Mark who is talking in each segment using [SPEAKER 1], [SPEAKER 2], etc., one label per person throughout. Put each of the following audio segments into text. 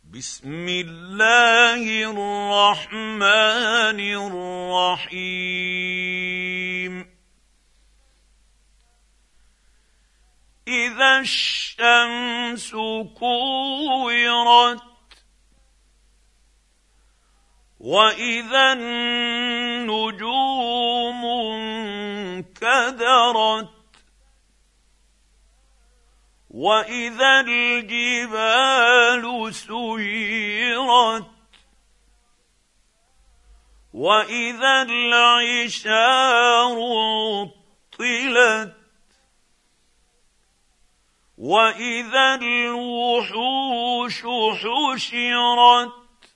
[SPEAKER 1] بسم الله الرحمن الرحيم إذا الشمس كورت وإذا النجوم انكدرت وإذا الجبال سيرت وإذا العشار عطلت وإذا الوحوش حشرت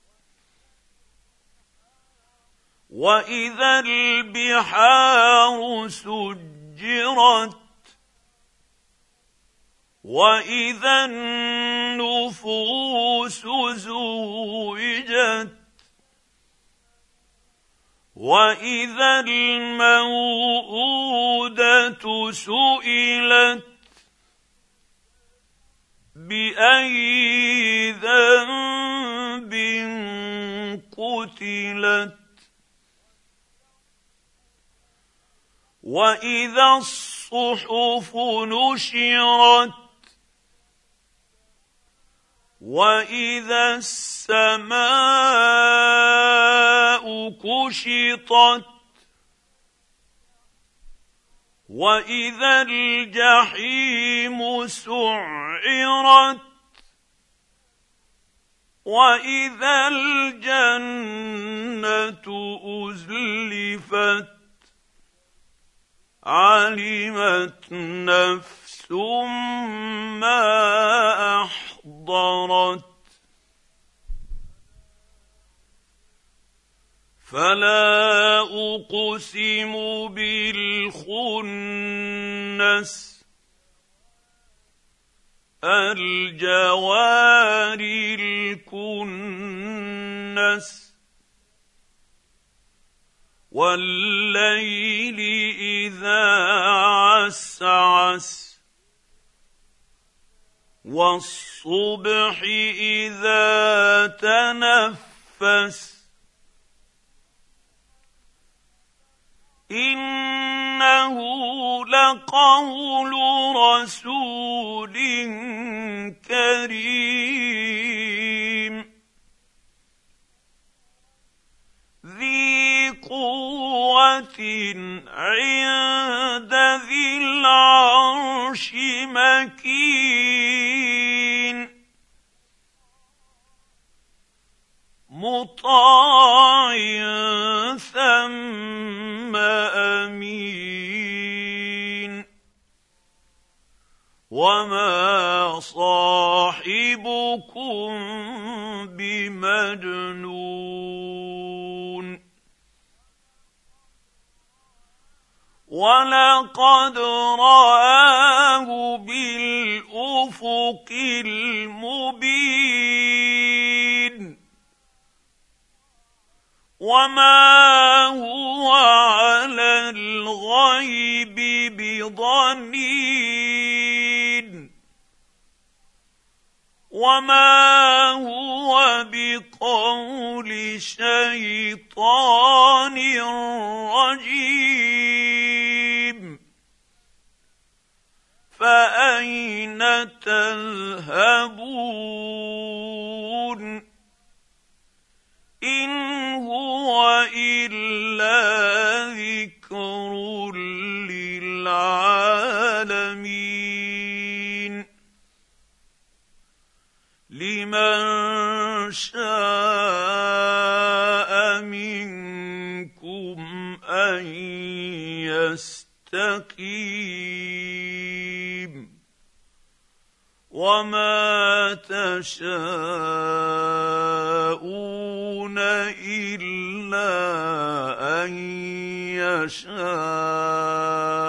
[SPEAKER 1] وإذا البحار سجرت وإذا النفوس زوجت وإذا الموءودة سئلت بأي ذنب قتلت وإذا الصحف نشرت وإذا السماء كشطت وإذا الجحيم سعرت وإذا الجنة أزلفت علمت نفس ما أحضرت فلا أقسم بالخنس الجوار الكنس والليل إذا عسعس والصبح إذا تنفس إنه لقول رسول كريم ذي قوة عند ذي العرش مكين مطاع ثم أمين وما صاحبكم بمجنون ولقد رآه بالأفق المبين وما هو على الغيب بضنين وما هو بقول شيطان رجيم فأين تذهبون إن هو إلا ذكر للعالمين لمن شاء منكم أن يستقيم وما تشاءون إلا أن يشاء